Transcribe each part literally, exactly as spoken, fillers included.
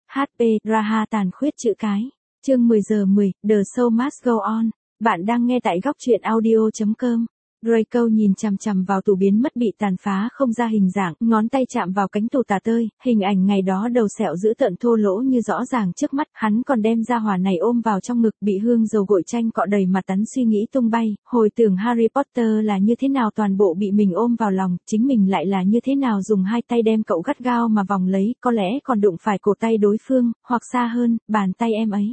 hát pê, Raha tàn khuyết chữ cái. Chương mười giờ mười, The Show Must Go On. Bạn đang nghe tại góc truyện audio chấm com. Draco nhìn chằm chằm vào tủ biến mất bị tàn phá không ra hình dạng, ngón tay chạm vào cánh tủ tà tơi, hình ảnh ngày đó đầu sẹo dữ tợn thô lỗ như rõ ràng trước mắt, hắn còn đem ra hỏa này ôm vào trong ngực, bị hương dầu gội chanh cọ đầy mặt tắn suy nghĩ tung bay, hồi tưởng Harry Potter là như thế nào toàn bộ bị mình ôm vào lòng, chính mình lại là như thế nào dùng hai tay đem cậu gắt gao mà vòng lấy, có lẽ còn đụng phải cổ tay đối phương, hoặc xa hơn, bàn tay em ấy.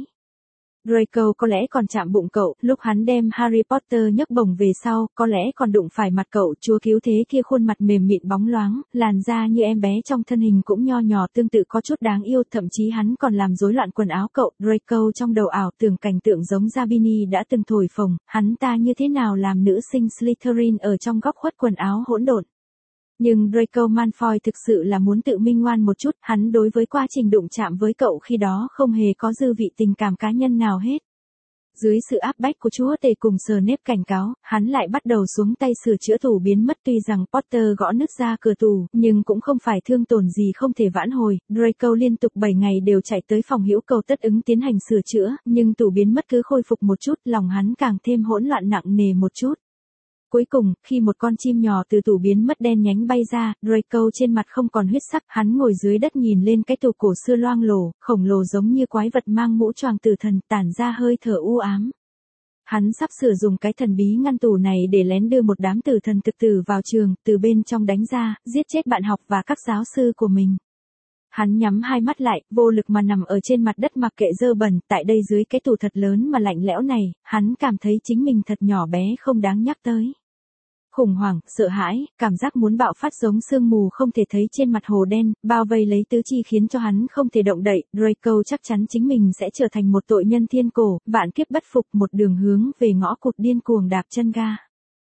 Draco có lẽ còn chạm bụng cậu, lúc hắn đem Harry Potter nhấc bổng về sau, có lẽ còn đụng phải mặt cậu, chúa cứu thế kia khuôn mặt mềm mịn bóng loáng, làn da như em bé trong thân hình cũng nho nhỏ tương tự có chút đáng yêu, thậm chí hắn còn làm rối loạn quần áo cậu. Draco trong đầu ảo tưởng cảnh tượng giống Zabini đã từng thổi phồng, hắn ta như thế nào làm nữ sinh Slytherin ở trong góc khuất quần áo hỗn độn. Nhưng Draco Malfoy thực sự là muốn tự minh ngoan một chút, hắn đối với quá trình đụng chạm với cậu khi đó không hề có dư vị tình cảm cá nhân nào hết. Dưới sự áp bách của chúa tể cùng Snape cảnh cáo, hắn lại bắt đầu xuống tay sửa chữa tủ biến mất, tuy rằng Potter gõ nứt ra cửa tủ, nhưng cũng không phải thương tổn gì không thể vãn hồi. Draco liên tục bảy ngày đều chạy tới phòng hữu cầu tất ứng tiến hành sửa chữa, nhưng tủ biến mất cứ khôi phục một chút, lòng hắn càng thêm hỗn loạn nặng nề một chút. Cuối cùng, khi một con chim nhỏ từ tủ biến mất đen nhánh bay ra, Draco trên mặt không còn huyết sắc, hắn ngồi dưới đất nhìn lên cái tủ cổ xưa loang lổ, khổng lồ giống như quái vật mang mũ choàng tử thần, tản ra hơi thở u ám. Hắn sắp sửa dùng cái thần bí ngăn tủ này để lén đưa một đám tử thần thực tử vào trường, từ bên trong đánh ra, giết chết bạn học và các giáo sư của mình. Hắn nhắm hai mắt lại, vô lực mà nằm ở trên mặt đất mặc kệ dơ bẩn, tại đây dưới cái tủ thật lớn mà lạnh lẽo này, hắn cảm thấy chính mình thật nhỏ bé không đáng nhắc tới. Khủng hoảng, sợ hãi, cảm giác muốn bạo phát giống sương mù không thể thấy trên mặt hồ đen, bao vây lấy tứ chi khiến cho hắn không thể động đậy. Draco chắc chắn chính mình sẽ trở thành một tội nhân thiên cổ, vạn kiếp bất phục, một đường hướng về ngõ cụt điên cuồng đạp chân ga.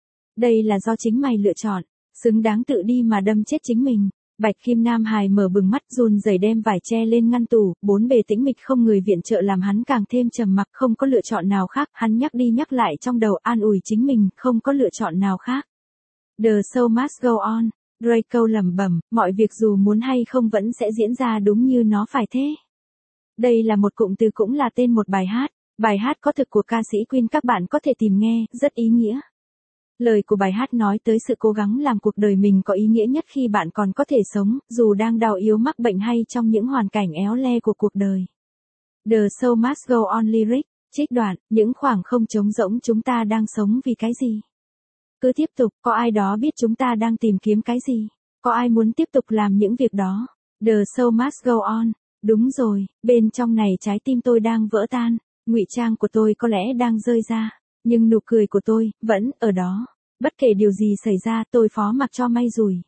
Đây là do chính mày lựa chọn, xứng đáng tự đi mà đâm chết chính mình. Bạch Kim Nam hài mở bừng mắt, run rẩy đem vải che lên ngăn tủ, bốn bề tĩnh mịch không người viện trợ làm hắn càng thêm trầm mặc, không có lựa chọn nào khác, hắn nhắc đi nhắc lại trong đầu, an ủi chính mình, không có lựa chọn nào khác. The show must go on. Draco lẩm bẩm, mọi việc dù muốn hay không vẫn sẽ diễn ra đúng như nó phải thế. Đây là một cụm từ cũng là tên một bài hát. Bài hát có thực của ca sĩ Queen, các bạn có thể tìm nghe, rất ý nghĩa. Lời của bài hát nói tới sự cố gắng làm cuộc đời mình có ý nghĩa nhất khi bạn còn có thể sống, dù đang đau yếu mắc bệnh hay trong những hoàn cảnh éo le của cuộc đời. The show must go on lyric, trích đoạn, những khoảng không trống rỗng chúng ta đang sống vì cái gì? Cứ tiếp tục, có ai đó biết chúng ta đang tìm kiếm cái gì? Có ai muốn tiếp tục làm những việc đó? The show must go on. Đúng rồi, bên trong này trái tim tôi đang vỡ tan, ngụy trang của tôi có lẽ đang rơi ra, nhưng nụ cười của tôi vẫn ở đó. Bất kể điều gì xảy ra, tôi phó mặc cho may rủi.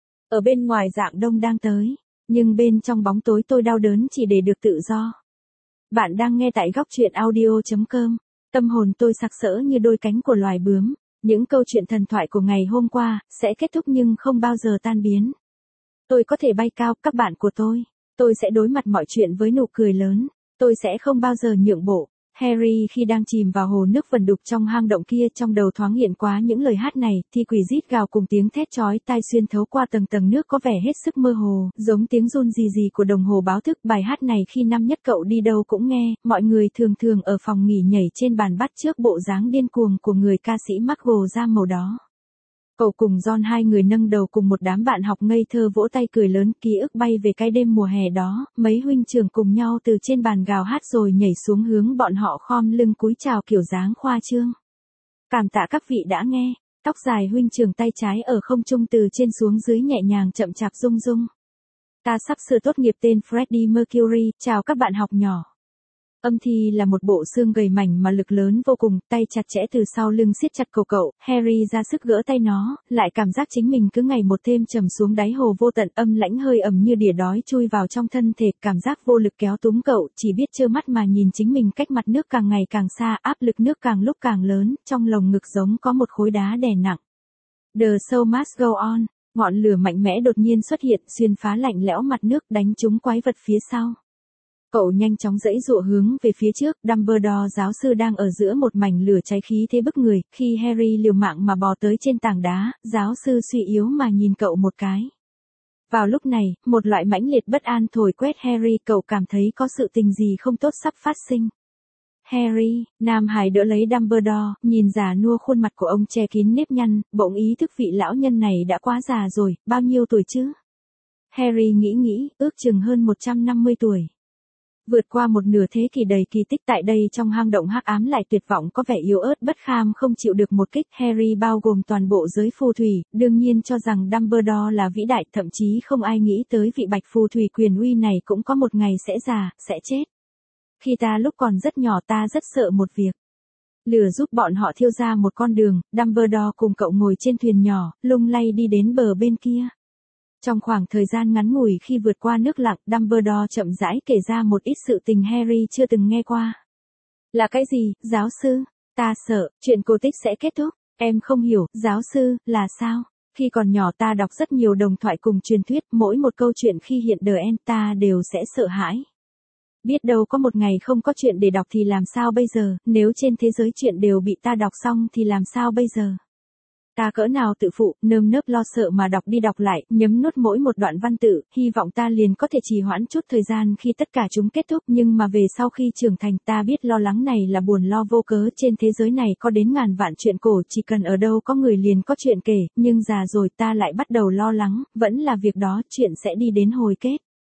Ở bên ngoài dạng đông đang tới, nhưng bên trong bóng tối tôi đau đớn chỉ để được tự do. Bạn đang nghe tại góc truyện audio chấm com. Tâm hồn tôi sặc sỡ như đôi cánh của loài bướm. Những câu chuyện thần thoại của ngày hôm qua sẽ kết thúc nhưng không bao giờ tan biến. Tôi có thể bay cao, các bạn của tôi. Tôi sẽ đối mặt mọi chuyện với nụ cười lớn. Tôi sẽ không bao giờ nhượng bộ. Harry khi đang chìm vào hồ nước vẩn đục trong hang động kia, trong đầu thoáng hiện qua những lời hát này, thì quỷ rít gào cùng tiếng thét chói tai xuyên thấu qua tầng tầng nước có vẻ hết sức mơ hồ, giống tiếng run rì rì của đồng hồ báo thức. Bài hát này khi năm nhất cậu đi đâu cũng nghe, mọi người thường thường ở phòng nghỉ nhảy trên bàn bắt chước bộ dáng điên cuồng của người ca sĩ Margot da màu đó. Cậu cùng John hai người nâng đầu cùng một đám bạn học ngây thơ vỗ tay cười lớn, ký ức bay về cái đêm mùa hè đó, mấy huynh trưởng cùng nhau từ trên bàn gào hát rồi nhảy xuống hướng bọn họ khom lưng cúi chào kiểu dáng khoa trương. Cảm tạ các vị đã nghe, tóc dài huynh trưởng tay trái ở không trung từ trên xuống dưới nhẹ nhàng chậm chạp rung rung. Ta sắp sửa tốt nghiệp tên Freddie Mercury, chào các bạn học nhỏ. Âm thi là một bộ xương gầy mảnh mà lực lớn vô cùng, tay chặt chẽ từ sau lưng siết chặt cổ cậu, Harry ra sức gỡ tay nó, lại cảm giác chính mình cứ ngày một thêm trầm xuống đáy hồ vô tận, âm lãnh hơi ẩm như đỉa đói chui vào trong thân thể, cảm giác vô lực kéo túm cậu, chỉ biết trơ mắt mà nhìn chính mình cách mặt nước càng ngày càng xa, áp lực nước càng lúc càng lớn, trong lồng ngực giống có một khối đá đè nặng. The show must go on, ngọn lửa mạnh mẽ đột nhiên xuất hiện, xuyên phá lạnh lẽo mặt nước, đánh trúng quái vật phía sau. Cậu nhanh chóng giãy giụa hướng về phía trước, Dumbledore giáo sư đang ở giữa một mảnh lửa cháy khí thế bức người, khi Harry liều mạng mà bò tới trên tảng đá, giáo sư suy yếu mà nhìn cậu một cái. Vào lúc này, một loại mãnh liệt bất an thổi quét Harry, cậu cảm thấy có sự tình gì không tốt sắp phát sinh. Harry, Nam Hải đỡ lấy Dumbledore, nhìn già nua khuôn mặt của ông che kín nếp nhăn, bỗng ý thức vị lão nhân này đã quá già rồi, bao nhiêu tuổi chứ? Harry nghĩ nghĩ, ước chừng hơn một trăm năm mươi tuổi. Vượt qua một nửa thế kỷ đầy kỳ tích tại đây trong hang động hắc ám lại tuyệt vọng có vẻ yếu ớt bất kham không chịu được một kích. Harry bao gồm toàn bộ giới phù thủy, đương nhiên cho rằng Dumbledore là vĩ đại, thậm chí không ai nghĩ tới vị bạch phù thủy quyền uy này cũng có một ngày sẽ già, sẽ chết. Khi ta lúc còn rất nhỏ ta rất sợ một việc. Lửa giúp bọn họ thiêu ra một con đường, Dumbledore cùng cậu ngồi trên thuyền nhỏ, lung lay đi đến bờ bên kia. Trong khoảng thời gian ngắn ngủi khi vượt qua nước lặng, Dumbledore chậm rãi kể ra một ít sự tình Harry chưa từng nghe qua. Là cái gì, giáo sư? Ta sợ, chuyện cổ tích sẽ kết thúc. Em không hiểu, giáo sư, là sao? Khi còn nhỏ ta đọc rất nhiều đồng thoại cùng truyền thuyết, mỗi một câu chuyện khi hiện đời em ta đều sẽ sợ hãi. Biết đâu có một ngày không có chuyện để đọc thì làm sao bây giờ, nếu trên thế giới chuyện đều bị ta đọc xong thì làm sao bây giờ? Ta cỡ nào tự phụ, nơm nớp lo sợ mà đọc đi đọc lại, nhấm nuốt mỗi một đoạn văn tự, hy vọng ta liền có thể trì hoãn chút thời gian khi tất cả chúng kết thúc, nhưng mà về sau khi trưởng thành ta biết lo lắng này là buồn lo vô cớ, trên thế giới này có đến ngàn vạn chuyện cổ, chỉ cần ở đâu có người liền có chuyện kể, nhưng già rồi ta lại bắt đầu lo lắng, vẫn là việc đó, chuyện sẽ đi đến hồi kết.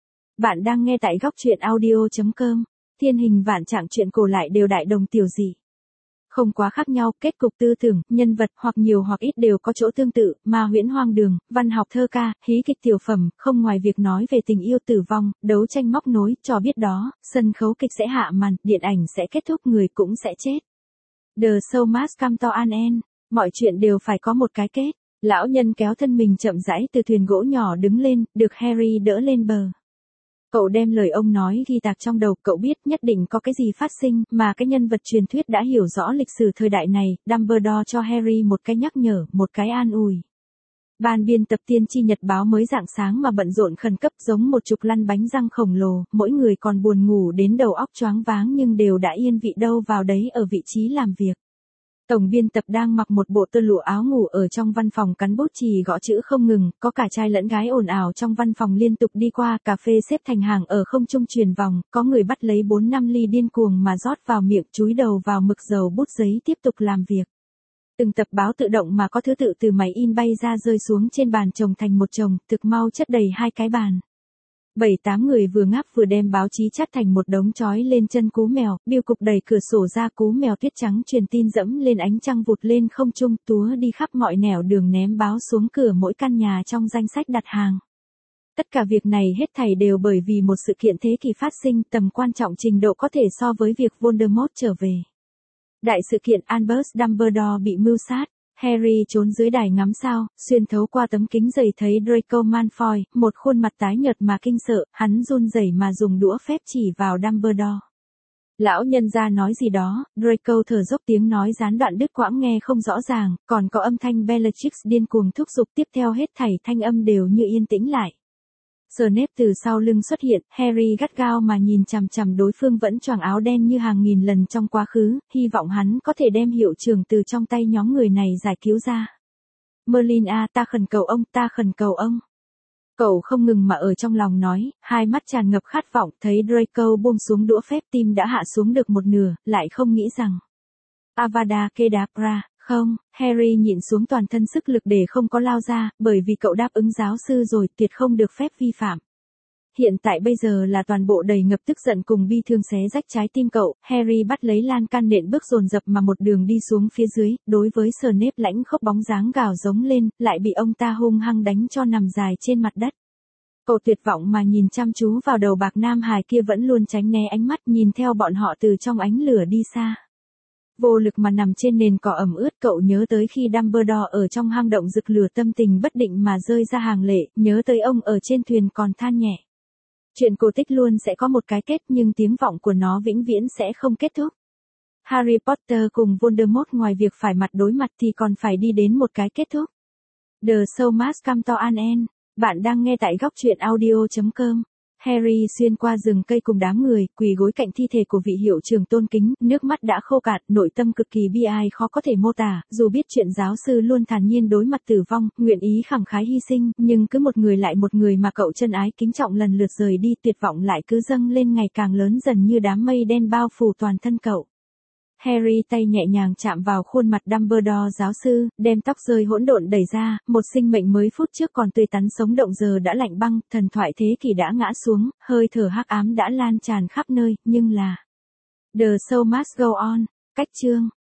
Bạn đang nghe tại góc truyện audio chấm com, thiên hình vạn trạng chuyện cổ lại đều đại đồng tiểu dị. Không quá khác nhau, kết cục tư tưởng, nhân vật hoặc nhiều hoặc ít đều có chỗ tương tự, ma huyễn hoang đường, văn học thơ ca, hí kịch tiểu phẩm, không ngoài việc nói về tình yêu tử vong, đấu tranh móc nối, cho biết đó, sân khấu kịch sẽ hạ màn, điện ảnh sẽ kết thúc, người cũng sẽ chết. The show must come to an end, mọi chuyện đều phải có một cái kết. Lão nhân kéo thân mình chậm rãi từ thuyền gỗ nhỏ đứng lên, được Harry đỡ lên bờ. Cậu đem lời ông nói ghi tạc trong đầu, cậu biết nhất định có cái gì phát sinh, mà cái nhân vật truyền thuyết đã hiểu rõ lịch sử thời đại này. Dumbledore cho Harry một cái nhắc nhở, một cái an ủi. Ban biên tập tiên tri nhật báo mới rạng sáng mà bận rộn khẩn cấp giống một chục lăn bánh răng khổng lồ, mỗi người còn buồn ngủ đến đầu óc choáng váng nhưng đều đã yên vị đâu vào đấy ở vị trí làm việc. Tổng biên tập đang mặc một bộ tơ lụa áo ngủ ở trong văn phòng cắn bút chì gõ chữ không ngừng, có cả trai lẫn gái ồn ào trong văn phòng liên tục đi qua, cà phê xếp thành hàng ở không trung truyền vòng, có người bắt lấy bốn năm ly điên cuồng mà rót vào miệng, chúi đầu vào mực dầu bút giấy tiếp tục làm việc. Từng tập báo tự động mà có thứ tự từ máy in bay ra rơi xuống trên bàn chồng thành một chồng, thực mau chất đầy hai cái bàn. Bảy tám người vừa ngáp vừa đem báo chí chắt thành một đống trói lên chân cú mèo, biêu cục đẩy cửa sổ ra, cú mèo tuyết trắng truyền tin dẫm lên ánh trăng vụt lên không trung, túa đi khắp mọi nẻo đường ném báo xuống cửa mỗi căn nhà trong danh sách đặt hàng. Tất cả việc này hết thảy đều bởi vì một sự kiện thế kỷ phát sinh, tầm quan trọng trình độ có thể so với việc Voldemort trở về. Đại sự kiện Albus Dumbledore bị mưu sát. Harry trốn dưới đài ngắm sao, xuyên thấu qua tấm kính dày thấy Draco Malfoy, một khuôn mặt tái nhợt mà kinh sợ, hắn run rẩy mà dùng đũa phép chỉ vào Dumbledore. Lão nhân gia nói gì đó, Draco thở dốc tiếng nói gián đoạn đứt quãng nghe không rõ ràng, còn có âm thanh Bellatrix điên cuồng thúc giục, tiếp theo hết thảy thanh âm đều như yên tĩnh lại. Snape từ sau lưng xuất hiện, Harry gắt gao mà nhìn chằm chằm đối phương vẫn choàng áo đen như hàng nghìn lần trong quá khứ, hy vọng hắn có thể đem hiệu trưởng từ trong tay nhóm người này giải cứu ra. Merlin à, ta khẩn cầu ông, ta khẩn cầu ông. Cậu không ngừng mà ở trong lòng nói, hai mắt tràn ngập khát vọng, thấy Draco buông xuống đũa phép, tim đã hạ xuống được một nửa, lại không nghĩ rằng Avada Kedavra. Không, Harry nhịn xuống toàn thân sức lực để không có lao ra, bởi vì cậu đáp ứng giáo sư rồi, tuyệt không được phép vi phạm. Hiện tại bây giờ là toàn bộ đầy ngập tức giận cùng bi thương xé rách trái tim cậu, Harry bắt lấy lan can nện bước dồn dập mà một đường đi xuống phía dưới, đối với Snape lãnh khốc bóng dáng gào giống lên, lại bị ông ta hung hăng đánh cho nằm dài trên mặt đất. Cậu tuyệt vọng mà nhìn chăm chú vào đầu bạc nam hài kia vẫn luôn tránh né ánh mắt, nhìn theo bọn họ từ trong ánh lửa đi xa. Vô lực mà nằm trên nền cỏ ẩm ướt, cậu nhớ tới khi Dumbledore ở trong hang động rực lửa, tâm tình bất định mà rơi ra hàng lệ, nhớ tới ông ở trên thuyền còn than nhẹ. Chuyện cổ tích luôn sẽ có một cái kết nhưng tiếng vọng của nó vĩnh viễn sẽ không kết thúc. Harry Potter cùng Voldemort ngoài việc phải mặt đối mặt thì còn phải đi đến một cái kết thúc. The show must come to an end. Bạn đang nghe tại góc truyện audio chấm com. Harry xuyên qua rừng cây cùng đám người, quỳ gối cạnh thi thể của vị hiệu trưởng tôn kính, nước mắt đã khô cạn, nội tâm cực kỳ bi ai khó có thể mô tả, dù biết chuyện giáo sư luôn thản nhiên đối mặt tử vong, nguyện ý khẳng khái hy sinh, nhưng cứ một người lại một người mà cậu chân ái kính trọng lần lượt rời đi, tuyệt vọng lại cứ dâng lên ngày càng lớn dần như đám mây đen bao phủ toàn thân cậu. Harry tay nhẹ nhàng chạm vào khuôn mặt Dumbledore giáo sư, đem tóc rơi hỗn độn đẩy ra, một sinh mệnh mới phút trước còn tươi tắn sống động giờ đã lạnh băng, thần thoại thế kỷ đã ngã xuống, hơi thở hắc ám đã lan tràn khắp nơi, nhưng là The show must go on, cách chương.